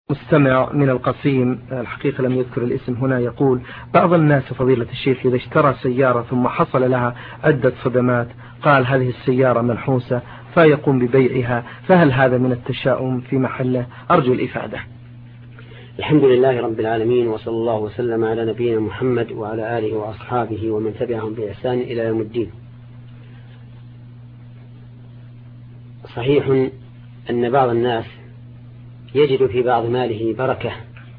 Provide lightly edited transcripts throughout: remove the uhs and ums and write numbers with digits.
مستمع من القصيم، الحقيقة لم يذكر الاسم هنا، يقول: بعض الناس فضيلة الشيخ إذا اشترى سيارة ثم حصل لها عدة صدمات قال هذه السيارة منحوسة فيقوم ببيعها، فهل هذا من التشاؤم في محله؟ أرجو الإفادة. الحمد لله رب العالمين، وصلى الله وسلم على نبينا محمد وعلى آله وأصحابه ومن تبعهم بإحسان إلى يوم الدين. صحيح أن بعض الناس يجد في بعض ماله بركة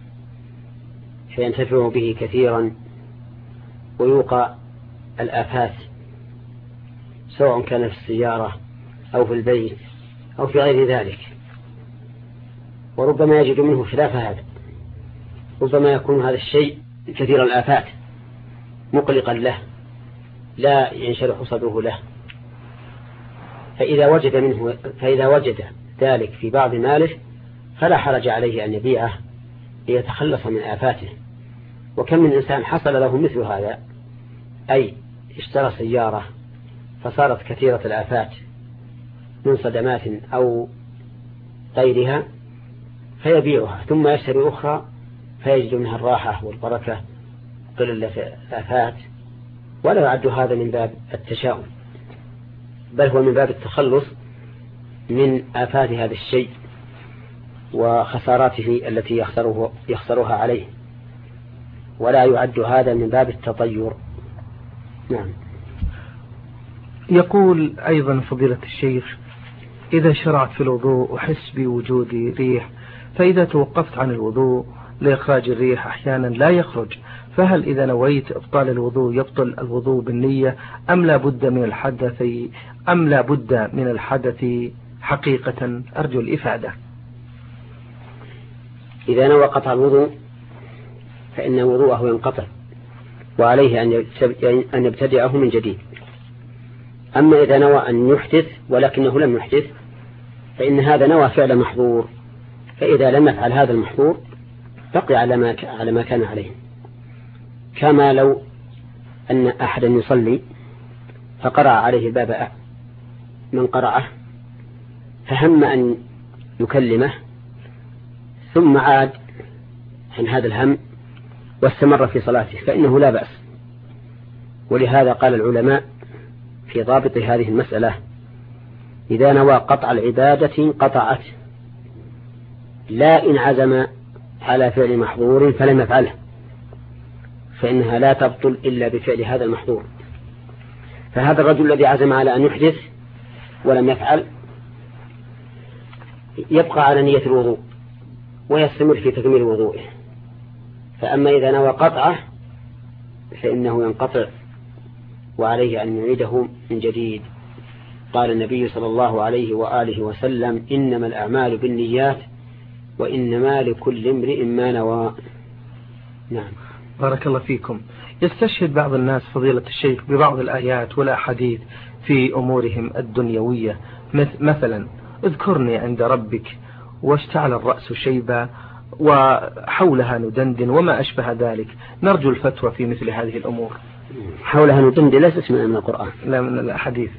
فينتفع به كثيرا ويوقع الآفات، سواء كان في السيارة أو في البيت أو في غير ذلك، وربما يجد منه خلاف هذا. ربما يكون هذا الشيء كثير الآفات مقلقا له لا ينشرح صدره له، فإذا وجد ذلك في بعض ماله فلا حرج عليه أن يبيعه ليتخلص من آفاته. وكم من إنسان حصل له مثل هذا، أي اشترى سيارة فصارت كثيرة الآفات من صدمات أو غيرها فيبيعها ثم يشتري أخرى فيجد منها الراحة والبركة قلة الآفات، ولا يعد هذا من باب التشاؤم، بل هو من باب التخلص من آفات هذا الشيء وخساراته التي يخسرها عليه، ولا يعد هذا من باب التطير. نعم. يقول أيضا فضيلة الشيخ: إذا شرعت في الوضوء أحس بوجود ريح، فإذا توقفت عن الوضوء لإخراج الريح أحيانا لا يخرج، فهل إذا نويت إبطال الوضوء يبطل الوضوء بالنية أم لا بد من الحدث حقيقة؟ أرجو الإفادة. إذا نوى قطع الوضوء فإن وضوءه ينقطع وعليه أن يبتدعه من جديد. أما إذا نوى أن يحدث ولكنه لم يحدث فإن هذا نوى فعل محظور، فإذا لم يفعل هذا المحظور بقي على ما كان عليه، كما لو أن أحدا يصلي فقرأ عليه الباب من قرأه فهم أن يكلمه ثم عاد عن هذا الهم واستمر في صلاته فإنه لا بأس. ولهذا قال العلماء في ضابط هذه المسألة: إذا نوى قطع العبادة قطعت، لا إن عزم على فعل محظور فلم يفعله، فإنها لا تبطل إلا بفعل هذا المحظور. فهذا الرجل الذي عزم على أن يحدث ولم يفعل يبقى على نية الوضوء ويستمر في تكميل وضوئه. فأما إذا نوى قطعه فإنه ينقطع وعليه أن يعيده من جديد. قال النبي صلى الله عليه وآله وسلم: إنما الأعمال بالنيات وإنما لكل امرئ ما نوى. نعم. بارك الله فيكم. يستشهد بعض الناس فضيلة الشيخ ببعض الآيات والأحاديث في أمورهم الدنيوية، مثلا: اذكرني عند ربك، واشتعل الرأس شيبا، وحولها ندندن، وما أشبه ذلك. نرجو الفتوى في مثل هذه الأمور. حولها ندندن ليس اسمها من القرآن، لا، من الأحاديث.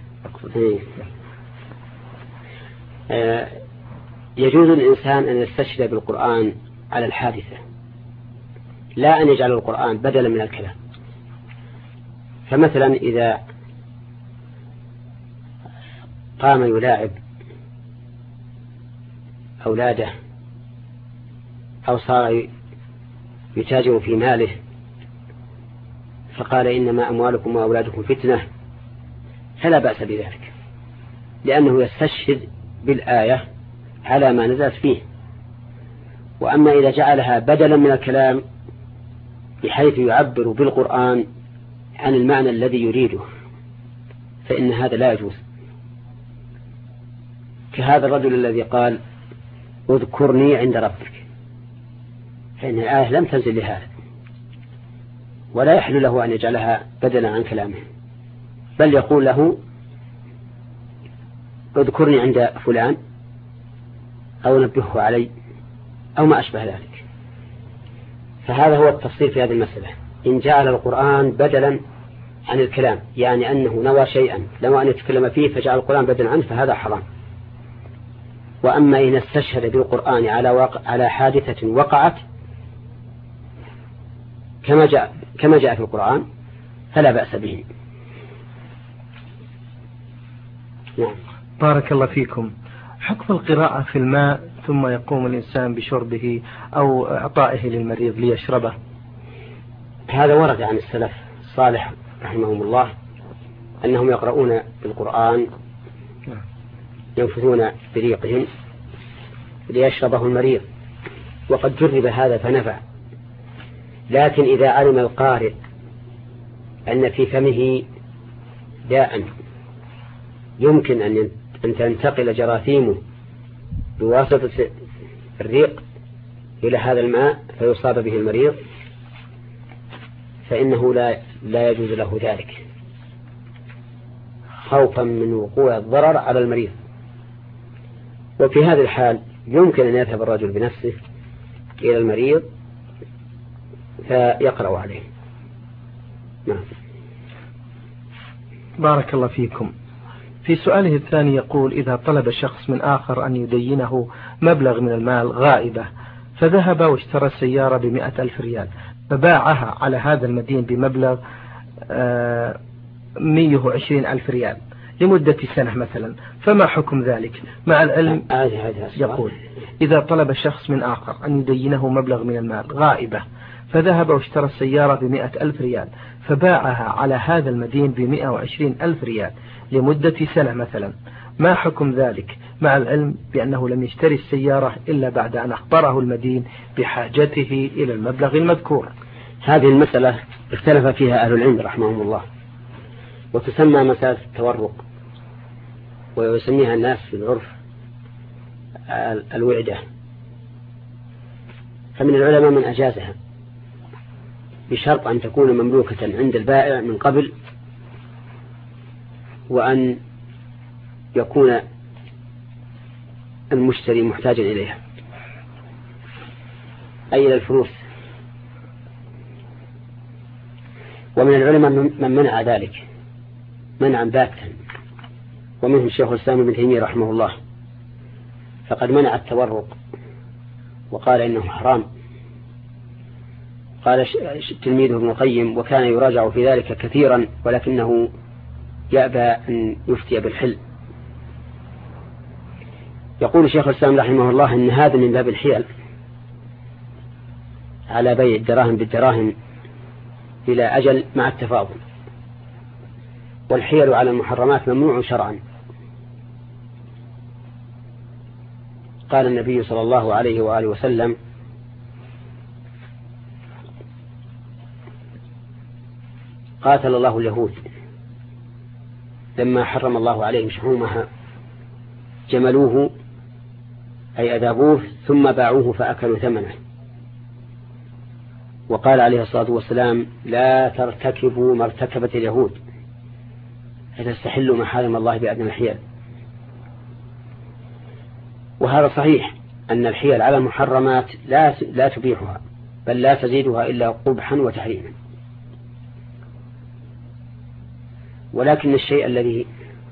يجوز للإنسان أن يستشهد بالقرآن على الحادثة، لا أن يجعل القرآن بدلا من الكلام. فمثلا إذا قام يلاعب أولاده أو صار يتاجر في ماله فقال: إنما أموالكم وأولادكم فتنة، فلا بأس بذلك، لأنه يستشهد بالآية على ما نزلت فيه. وأما إذا جعلها بدلا من الكلام بحيث يعبر بالقرآن عن المعنى الذي يريده فإن هذا لا يجوز، كهذا الرجل الذي قال: اذكرني عند ربك، فإن الآية لم تنزل لهذا، ولا يحل له أن يجعلها بدلا عن كلامه، بل يقول له: اذكرني عند فلان أو نبهه علي أو ما أشبه ذلك. فهذا هو التفصيل في هذه المسألة. إن جعل القرآن بدلا عن الكلام، يعني أنه نوى شيئا نوى أن يتكلم فيه فجعل القرآن بدلا عنه، فهذا حرام. وأما إن استشهد بالقرآن على حادثة وقعت كما جاء في القرآن فلا بأس به. نعم. بارك الله فيكم. حكم القراءة في الماء ثم يقوم الإنسان بشربه أو إعطائه للمريض ليشربه؟ هذا ورد عن السلف الصالح رحمهم الله أنهم يقرؤون بالقرآن ينفثون بريقهم ليشربه المريض، وقد جرب هذا فنفع. لكن إذا علم القارئ أن في فمه داء يمكن أن تنتقل جراثيمه بواسطة الريق إلى هذا الماء فيصاب به المريض، فإنه لا يجوز له ذلك خوفا من وقوع الضرر على المريض. وفي هذه الحال يمكن أن يذهب الرجل بنفسه إلى المريض فيقرأ عليه. نعم. بارك الله فيكم. في سؤاله الثاني يقول: إذا طلب شخص من آخر أن يدينه مبلغ من المال غائبة، فذهب واشترى سيارة ب100,000 ريال فباعها على هذا المدين بمبلغ 120,000 ريال لمدة سنة مثلا، فما حكم ذلك؟ مع العلم يقول: إذا طلب شخص من آخر أن يدينه مبلغ من المال غائبة، فذهب واشترى السيارة ب100,000 ريال فباعها على هذا المدين ب120,000 ريال لمدة سنة مثلا، ما حكم ذلك؟ مع العلم بأنه لم يشتري السيارة إلا بعد أن أخبره المدين بحاجته إلى المبلغ المذكور. هذه المسألة اختلف فيها أهل العلم رحمهم الله، وتسمى مسألة التورق، ويسميها الناس في العرف الوعدة. فمن العلماء من أجازها بشرط أن تكون مملوكة عند البائع من قبل، وأن يكون المشتري محتاجا إليها أي إلى الفلوس. ومن العلماء من منع ذلك منعا باتا، ومنهم الشيخ الإسلام ابن تيمية رحمه الله، فقد منع التورق وقال إنه حرام. قال تلميذه ابن القيم، وكان يراجع في ذلك كثيرا ولكنه يأبى أن يفتي بالحل. يقول الشيخ الإسلام رحمه الله إن هذا من باب الحيل على بيع الدراهم بالدراهم إلى أجل مع التفاضل، والحيل على المحرمات ممنوع شرعا. قال النبي صلى الله عليه وآله وسلم: قاتل الله اليهود لما حرم الله عليهم شحومها، جملوه أي أذابوه ثم باعوه فأكلوا ثمنه. وقال عليه الصلاة والسلام: لا ترتكبوا ما ارتكبت اليهود فتستحلوا محارم الله بأدنى الحيل. وهذا صحيح أن الحيل على المحرمات لا تبيحها، بل لا تزيدها إلا قبحا وتحريما. ولكن الشيء الذي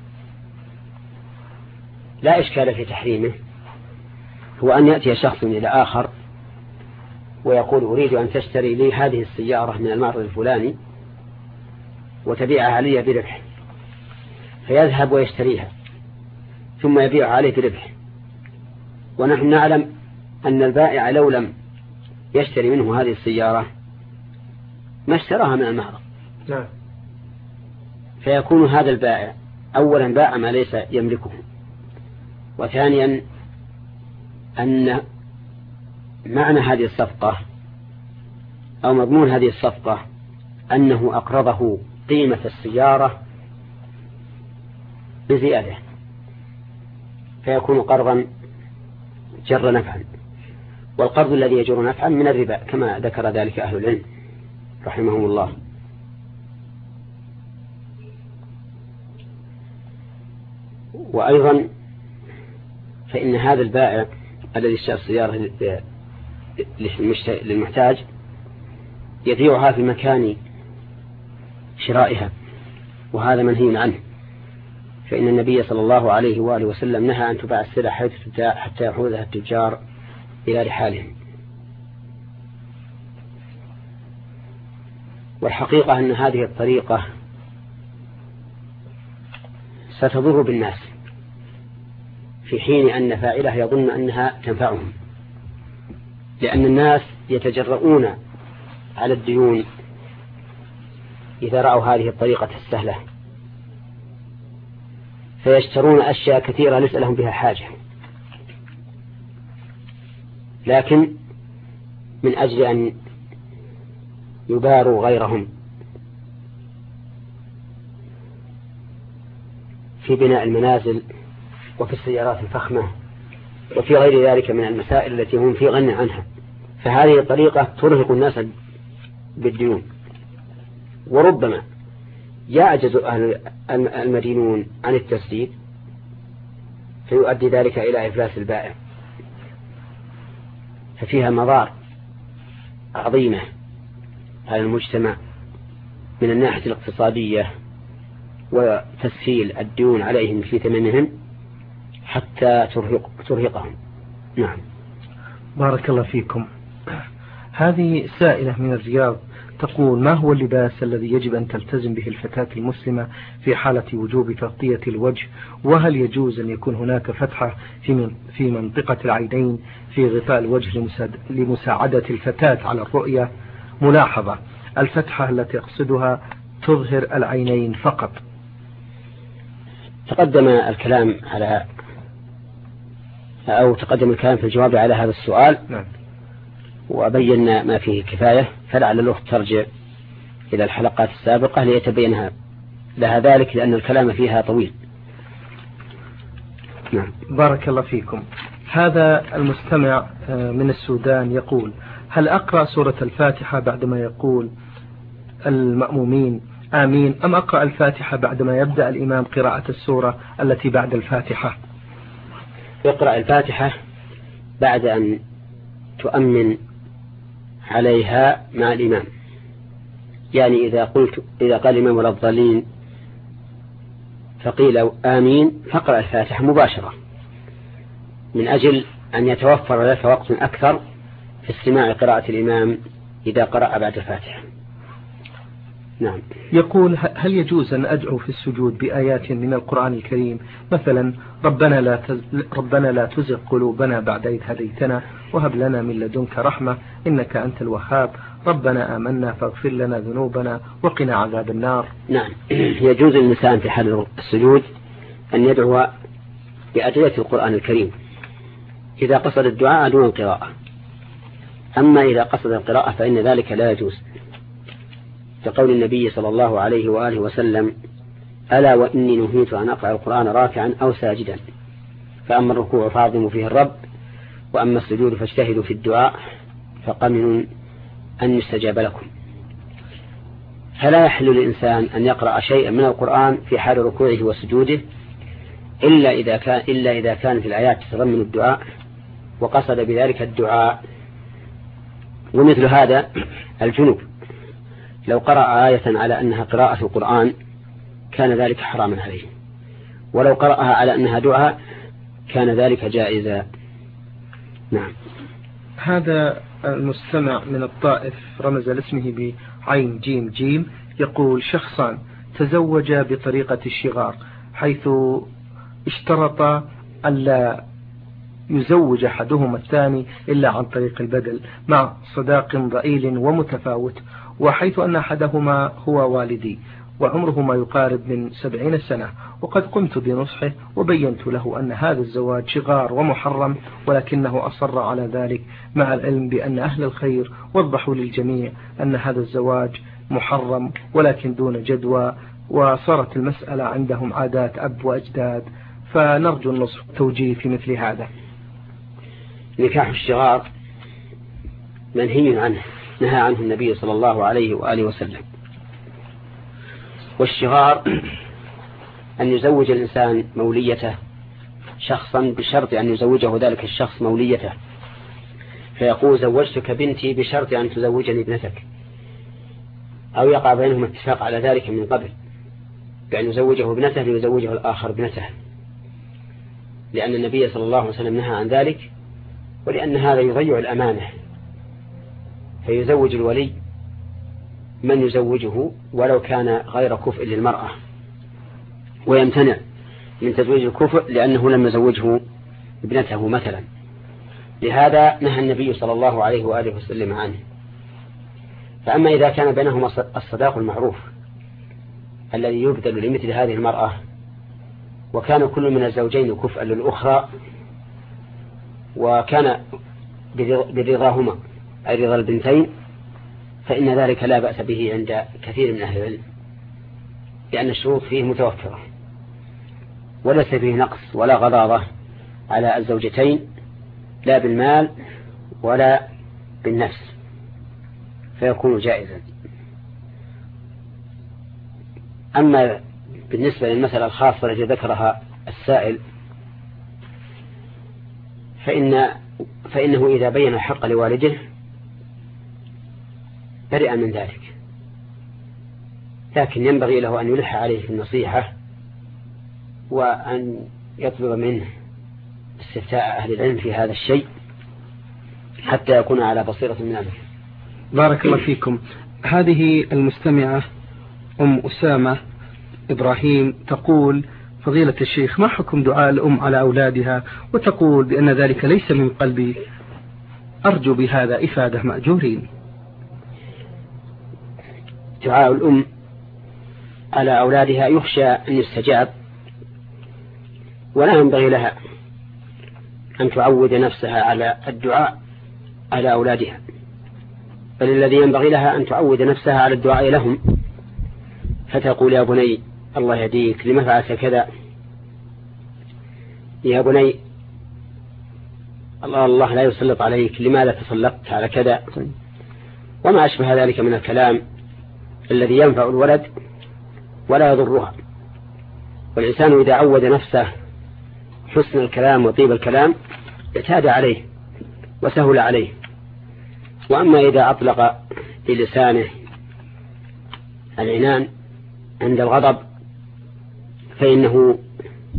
لا إشكال في تحريمه هو أن يأتي شخص إلى آخر ويقول: أريد أن تشتري لي هذه السيارة من المعرض الفلاني وتبيعها علي بربح، فيذهب ويشتريها ثم يبيعها عليه بربح، ونحن نعلم أن البائع لو لم يشتري منه هذه السيارة ما اشتراها من المعرض. نعم. فيكون هذا البائع أولا باع ما ليس يملكه، وثانيا أن معنى هذه الصفقة أو مضمون هذه الصفقة أنه أقرضه قيمة السيارة بزيادة، فيكون قرضا جر نفعا، والقرض الذي يجر نفعا من الربا كما ذكر ذلك أهل العلم رحمهم الله. وأيضا فإن هذا البائع الذي اشترى السيارة للمحتاج يبيعها في مكان شرائها، وهذا منهي عنه، فإن النبي صلى الله عليه وآله وسلم نهى أن تباع السلع حيث حتى يأخذها التجار إلى رحالهم. والحقيقة أن هذه الطريقة ستضر بالناس في حين أن فاعلها يظن أنها تنفعهم، لأن الناس يتجرؤون على الديون إذا رأوا هذه الطريقة السهلة، فيشترون أشياء كثيرة ليس لهم بها حاجة، لكن من أجل أن يباروا غيرهم في بناء المنازل وفي السيارات الفخمة وفي غير ذلك من المسائل التي هم في غنى عنها، فهذه الطريقة ترهق الناس بالديون. وربما يعجز المدينون عن التسديد فيؤدي ذلك إلى إفلاس البائع، ففيها مضار عظيمة على المجتمع من الناحية الاقتصادية وتسهيل الديون عليهم في ثمنهم حتى ترهقهم. نعم. بارك الله فيكم. هذه سائلة من الرياض تقول: ما هو اللباس الذي يجب أن تلتزم به الفتاة المسلمة في حالة وجوب تغطية الوجه؟ وهل يجوز أن يكون هناك فتحة في منطقة العينين في غطاء الوجه لمساعدة الفتاة على الرؤية؟ ملاحظة: الفتحة التي أقصدها تظهر العينين فقط. تقدم الكلام في الجواب على هذا السؤال. نعم. وبينا ما فيه كفاية، فلعل الأخت ترجع إلى الحلقات السابقة ليتبينها لها ذلك، لأن الكلام فيها طويل. نعم. بارك الله فيكم. هذا المستمع من السودان يقول: هل أقرأ سورة الفاتحة بعدما يقول المأمومين آمين، أم أقرأ الفاتحة بعدما يبدأ الإمام قراءة السورة التي بعد الفاتحة؟ اقرأ الفاتحة بعد أن تؤمن عليها مع الإمام، يعني إذا قال الإمام ولا الضالين فقيل آمين فاقرأ الفاتحة مباشرة، من أجل أن يتوفر لك وقت أكثر في استماع قراءة الإمام إذا قرأ بعد الفاتحة. نعم. يقول: هل يجوز أن أدعو في السجود بآيات من القرآن الكريم، مثلا ربنا لا تزغ قلوبنا بعد إذ هديتنا وهب لنا من لدنك رحمة إنك أنت الوهاب، ربنا آمنا فاغفر لنا ذنوبنا وقنا عذاب النار؟ نعم. يجوز للإنسان في حال السجود أن يدعو بأدعية القرآن الكريم إذا قصد الدعاء دون القراءة، أما إذا قصد القراءة فإن ذلك لا يجوز، كقول النبي صلى الله عليه وآله وسلم: ألا وإني نهيت أن أقرأ القرآن راكعا أو ساجدا، فأما الركوع فاعظموا فيه الرب، وأما السجود فاجتهدوا في الدعاء فقمن أن يستجاب لكم. فلا يحل للإنسان أن يقرأ شيئا من القرآن في حال ركوعه وسجوده إلا إذا كانت الآيات تتضمن الدعاء وقصد بذلك الدعاء. ومثل هذا الجنوب لو قرأ آية على أنها قراءة القرآن كان ذلك حراما عليه، ولو قرأها على أنها دعاء كان ذلك جائزا. نعم. هذا المستمع من الطائف رمز لاسمه بعين جيم جيم يقول: شخصان تزوجا بطريقة الشغار، حيث اشترط ألا يزوج أحدهما الثاني إلا عن طريق البدل مع صداق ضئيل ومتفاوت، وحيث أن أحدهما هو والدي وعمره ما يقارب من 70 سنة، وقد قمت بنصحه وبينت له أن هذا الزواج شغار ومحرم، ولكنه أصر على ذلك مع العلم بأن أهل الخير وضحوا للجميع أن هذا الزواج محرم ولكن دون جدوى، وصارت المسألة عندهم عادات أب وأجداد، فنرجو النصح والتوجيه في مثل هذا. نكاح الشغار منهي عنه، نهى عنه النبي صلى الله عليه وآله وسلم. والشغار أن يزوج الإنسان موليته شخصا بشرط أن يزوجه ذلك الشخص موليته، فيقول: زوجتك بنتي بشرط أن تزوجني ابنتك، أو يقع بينهم اتفاق على ذلك من قبل، بأن يزوجه ابنته ليزوجه الآخر ابنته، لأن النبي صلى الله عليه وسلم نهى عن ذلك، ولأن هذا يضيع الأمانة، فيزوج الولي من يزوجه ولو كان غير كفء للمرأة، ويمتنع من تزويج الكفء لأنه لم يزوجه ابنته مثلا. لهذا نهى النبي صلى الله عليه وآله وسلم عنه. فأما إذا كان بينهما الصداق المعروف الذي يبذل لمثل هذه المرأة، وكان كل من الزوجين كفءا للأخرى، وكان برضاهما أي رضا البنتين، فإن ذلك لا بأس به عند كثير من أهل العلم، لأن الشروط فيه متوفرة، وليس فيه نقص ولا غضاضة على الزوجتين، لا بالمال ولا بالنفس، فيكون جائزا. أما بالنسبة للمسألة الخاصة التي ذكرها السائل، فإنه إذا بين الحق لوالده برئ من ذلك، لكن ينبغي له أن يلح عليه في النصيحة، وأن يطلب منه استفتاء أهل العلم في هذا الشيء حتى يكون على بصيرة من أمره. بارك الله فيكم. هذه المستمعة أم أسامة إبراهيم تقول: فضيلة الشيخ، ما حكم دعاء الأم على أولادها؟ وتقول بأن ذلك ليس من قلبي، أرجو بهذا إفادة مأجورين. دعاء الأم على أولادها يخشى أن يستجاب، ولا ينبغي لها أن تعود نفسها على الدعاء على أولادها، بل الذي ينبغي لها أن تعود نفسها على الدعاء لهم، فتقول: يا بني الله يهديك، لما فعلت كذا؟ يا بني الله لا يسلط عليك، لماذا تسلطت على كذا؟ وما أشبه ذلك من الكلام الذي ينفع الولد ولا يضرها. والإنسان إذا عود نفسه حسن الكلام وطيب الكلام اعتاد عليه وسهل عليه. وأما إذا أطلق بلسانه العنان عند الغضب فإنه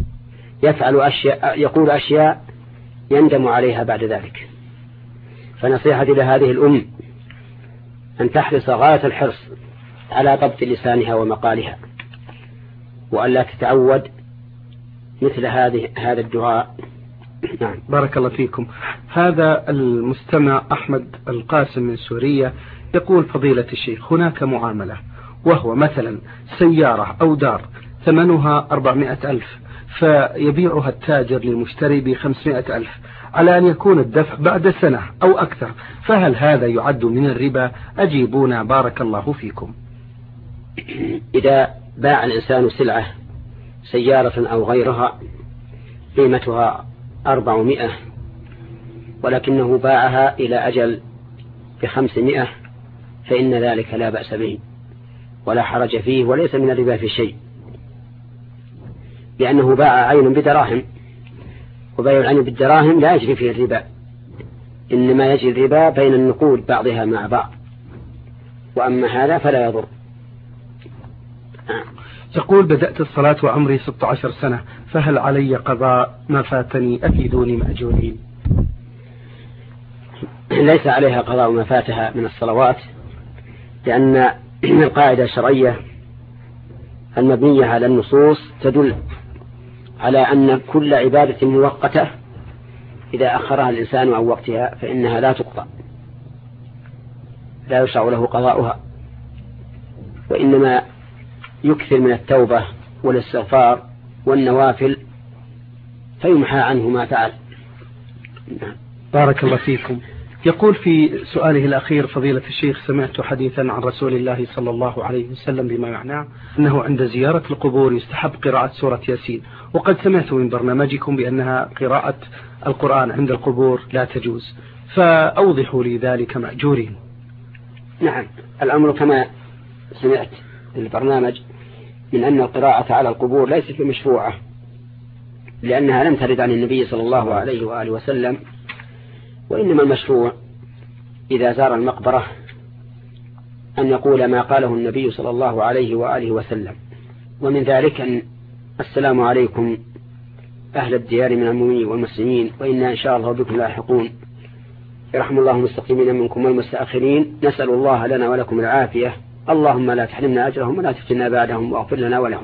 يقول أشياء يندم عليها بعد ذلك. فنصيحتي لهذه الأم أن تحرص غاية الحرص على ضبط لسانها ومقالها، وأن لا تتعود مثل هذا الدعاء. نعم. بارك الله فيكم. هذا المستمع أحمد القاسم من سوريا يقول: فضيلة الشيخ، هناك معاملة، وهو مثلا سيارة أو دار ثمنها 400,000، فيبيعها التاجر للمشتري ب500,000 على أن يكون الدفع بعد سنة أو أكثر، فهل هذا يعد من الربا؟ أجيبونا بارك الله فيكم. إذا باع الإنسان سلعة سيارة أو غيرها قيمتها 400 ولكنه باعها إلى أجل ب500، فإن ذلك لا بأس به ولا حرج فيه، وليس من الربا في شيء، لأنه باع عين بدراهم، وبيع العين بالدراهم لا يجري فيه الربا، إنما يجري الربا بين النقود بعضها مع بعض، وأما هذا فلا يضر. يقول: بدأت الصلاة وعمري 16 سنة، فهل علي قضاء ما فاتني؟ أفيدوني مأجورين. ليس عليها قضاء ما فاتها من الصلوات، لأن القاعدة الشرعية المبنية على النصوص تدل على أن كل عبادة مؤقتة إذا أخرها الإنسان عن وقتها فإنها لا تقضى، لا يشرع له قضاؤها، وإنما يكثر من التوبة والاستغفار والنوافل فيمحى عنه ما فعل. بارك الله فيكم. يقول في سؤاله الأخير: فضيلة الشيخ، سمعت حديثا عن رسول الله صلى الله عليه وسلم بما معناه أنه عند زيارة القبور يستحب قراءة سورة ياسين، وقد سمعت من برنامجكم بأنها قراءة القرآن عند القبور لا تجوز، فأوضحوا لي ذلك مأجورين. نعم، الأمر كما سمعت البرنامج من أن القراءة على القبور ليست بمشروعة، لأنها لم ترد عن النبي صلى الله عليه وآله وسلم، وإنما المشروع إذا زار المقبرة أن يقول ما قاله النبي صلى الله عليه وآله وسلم، ومن ذلك أن السلام عليكم أهل الديار من المؤمنين والمسلمين وإنا إن شاء الله بكم لاحقون يرحم الله المستقيمين منكم والمستأخرين نسأل الله لنا ولكم العافية اللهم لا تحرمنا أجرهم ولا تفتنا بعدهم واغفر لنا ولهم.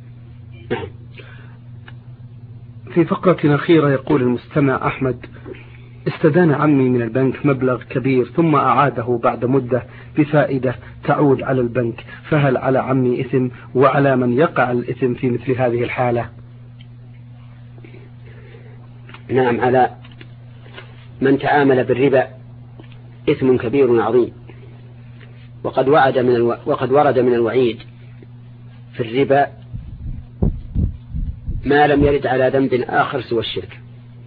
في فقرة أخيرة يقول المستمع أحمد: استدان عمي من البنك مبلغ كبير ثم أعاده بعد مدة بفائدة تعود على البنك، فهل على عمي إثم وعلى من يقع الإثم في مثل هذه الحالة؟ نعم، على من تعامل بالربا إثم كبير عظيم، وقد ورد من الوعيد في الربا ما لم يرد على ذنب آخر سوى الشرك.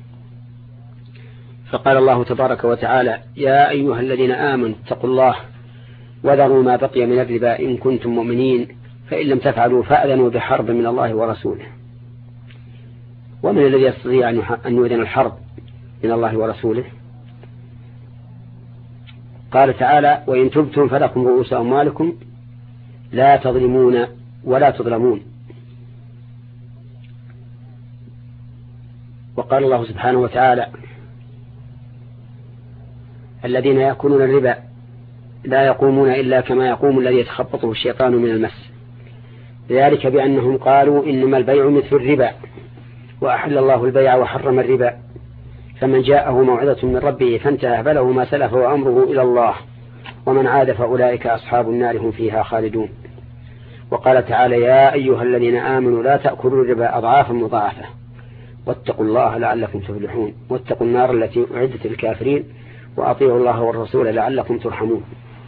فقال الله تبارك وتعالى: يا أيها الذين آمنوا اتقوا الله وذروا ما بقي من الربا إن كنتم مؤمنين فإن لم تفعلوا فأذنوا بحرب من الله ورسوله. ومن الذي يستطيع أن يؤذن الحرب من الله ورسوله؟ قال تعالى: وإن تبتم فلكم رؤوس أموالكم لا تظلمون ولا تظلمون. وقال الله سبحانه وتعالى: الذين يأكلون الربا لا يقومون إلا كما يقوم الذي يتخبطه الشيطان من المس، ذلك بأنهم قالوا إنما البيع مثل الربا وأحل الله البيع وحرم الربا فمن جاءه موعظة من ربه فانتهى فله ما سلف وأمره إلى الله ومن عاد فأولئك أصحاب النار هم فيها خالدون. وقال تعالى: يا أيها الذين آمنوا لا تأكلوا الربا أضعافا مضاعفة واتقوا الله لعلكم تفلحون واتقوا النار التي أعدت للكافرين وأطيعوا الله والرسول لعلكم ترحمون.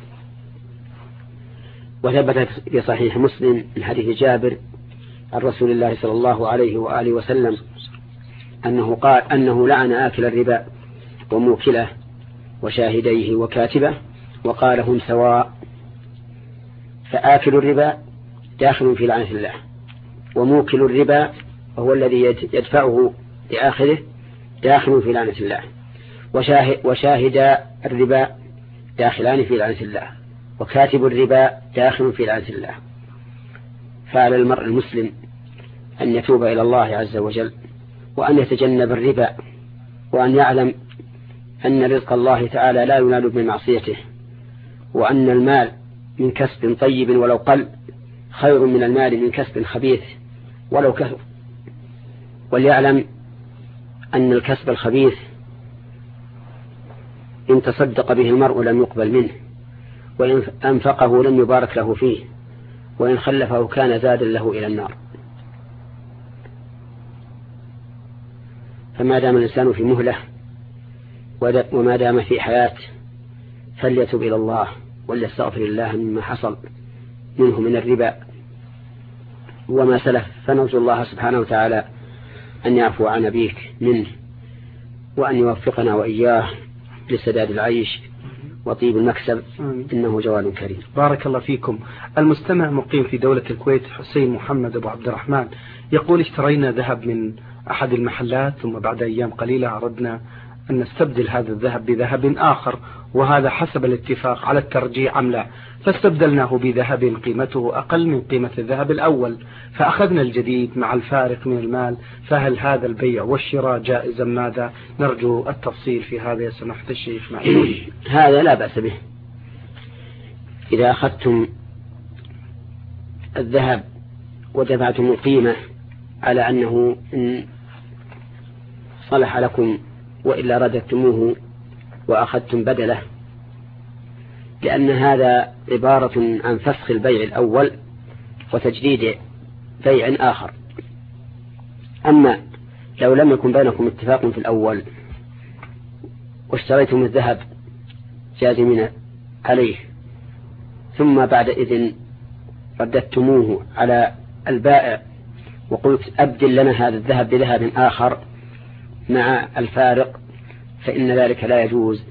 وثبت في صحيح مسلم من حديث جابر عن رسول الله صلى الله عليه وآله وسلم أنه قال أنه لعن آكل الربا وموكله وشاهديه وكاتبه وقال: هم سواء. فآكل الربا داخل في لعنة الله، وموكل الربا وهو الذي يدفعه لآخره داخل في لعنة الله، وشاهد الربا داخلان في لعنة الله، وكاتب الربا داخل في لعنة الله. فعلى المرء المسلم أن يتوب إلى الله عز وجل وأن يتجنب الربا، وأن يعلم أن رزق الله تعالى لا ينال بمعصيته، وأن المال من كسب طيب ولو قل خير من المال من كسب خبيث ولو كثر. وليعلم أن الكسب الخبيث إن تصدق به المرء لم يقبل منه، وإن أنفقه لم يبارك له فيه، وإن خلفه كان زادا له إلى النار. فما دام الإنسان في مهلة وما دام في حياة فليتب إلى الله وليستغفر الله مما حصل منه من الربا وما سلف، فنرجو الله سبحانه وتعالى أن يعفو عن أبيك منه وأن يوفقنا وإياه لسداد العيش وطيب المكسب، إنه جواد كريم. بارك الله فيكم. المستمع مقيم في دولة الكويت حسين محمد أبو عبد الرحمن يقول: اشترينا ذهب من أحد المحلات ثم بعد أيام قليلة أردنا أن نستبدل هذا الذهب بذهب آخر، وهذا حسب الاتفاق على الترجيع أم لا، فاستبدلناه بذهب قيمته أقل من قيمة الذهب الأول فأخذنا الجديد مع الفارق من المال، فهل هذا البيع والشراء جائزا؟ ماذا؟ نرجو التفصيل في هذا يا سماحة الشيخ. هذا لا بأس به. إذا أخذتم الذهب ودفعتم القيمة على أنه إن صلح لكم وإلا رددتموه وأخذتم بدله، لأن هذا عبارة عن فسخ البيع الأول وتجديد بيع آخر. أما لو لم يكن بينكم اتفاق في الأول واشتريتم الذهب جازمين عليه ثم بعد إذن رددتموه على البائع وقلت أبدل لنا هذا الذهب بذهب آخر مع الفارق، فإن ذلك لا يجوز،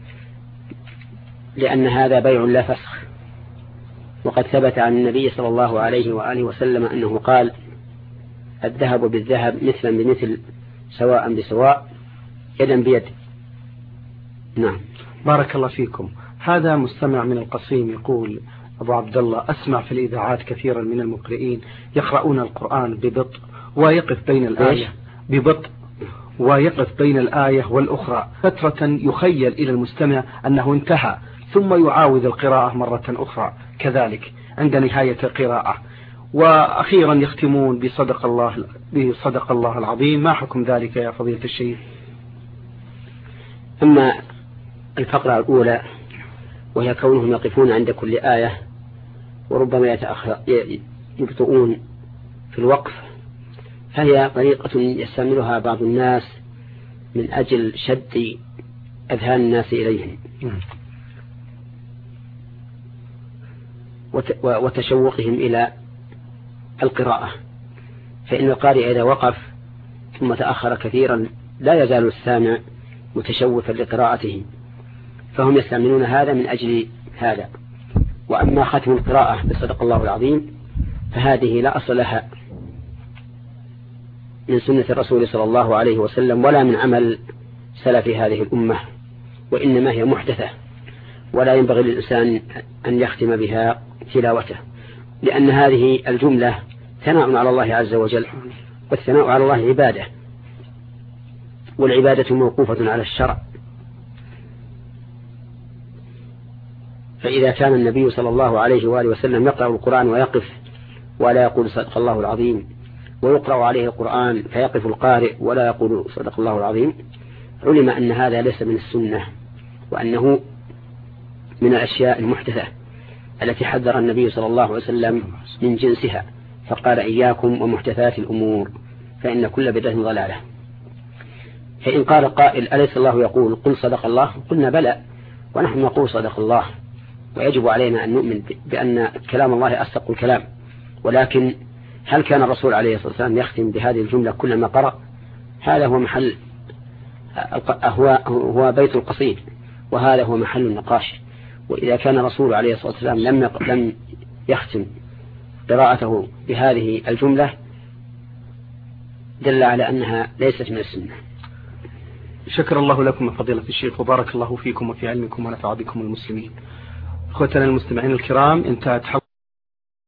لأن هذا بيع لا فسخ. وقد ثبت عن النبي صلى الله عليه وآله وسلم أنه قال: الذهب بالذهب مثلا بمثل سواء بسواء يدا بيد. نعم. بارك الله فيكم. هذا مستمع من القصيم يقول: أبو عبد الله، أسمع في الإذاعات كثيرا من المقرئين يقرؤون القرآن ببطء ويقف بين الآية ببطء ويقف بين الآية والأخرى فترة، يخيل إلى المستمع أنه انتهى ثم يعاود القراءة مرة أخرى كذلك عند نهاية القراءة، وأخيرا يختمون بصدق الله العظيم. ما حكم ذلك يا فضيلة الشيخ؟ أما الفقرة الأولى وهي كونهم يقفون عند كل آية وربما يبطئون في الوقف، فهي طريقة يستعملها بعض الناس من أجل شد أذهان الناس إليهم وتشوقهم إلى القراءة، فإن القارئ إذا وقف ثم تأخر كثيرا لا يزال السامع متشوفا لقراءته، فهم يستعملون هذا من أجل هذا. وأما ختم القراءة بصدق الله العظيم فهذه لا أصل لها من سنة الرسول صلى الله عليه وسلم ولا من عمل سلف هذه الأمة، وإنما هي محدثة ولا ينبغي للإنسان أن يختم بها تلاوته، لأن هذه الجملة ثناء على الله عز وجل، والثناء على الله عبادة، والعبادة موقوفة على الشرع. فإذا كان النبي صلى الله عليه وآله وسلم يقرأ القرآن ويقف ولا يقول صدق الله العظيم، ويقرأ عليه القرآن فيقف القارئ ولا يقول صدق الله العظيم، علم أن هذا ليس من السنة، وأنه من الأشياء المحدثة التي حذر النبي صلى الله عليه وسلم من جنسها، فقال إياكم ومحدثات الأمور فإن كل بدعة ضلالة. فإن قال قائل أليس الله يقول قل صدق الله؟ قلنا بلى، ونحن نقول صدق الله، ويجب علينا أن نؤمن بأن كلام الله أصدق الكلام. ولكن هل كان الرسول عليه الصلاة والسلام يختم بهذه الجملة كلما قرأ؟ هذا هو محل هو بيت القصيد، وهذا هو محل النقاش. وإذا كان الرسول عليه الصلاة والسلام لم يختم قراءته بهذه الجملة دل على أنها ليست من السنة. شكر الله لكم فضيلة الشيخ، وبارك الله فيكم وفي علمكم ونفع بكم المسلمين. أخوتنا المستمعين الكرام، انتهت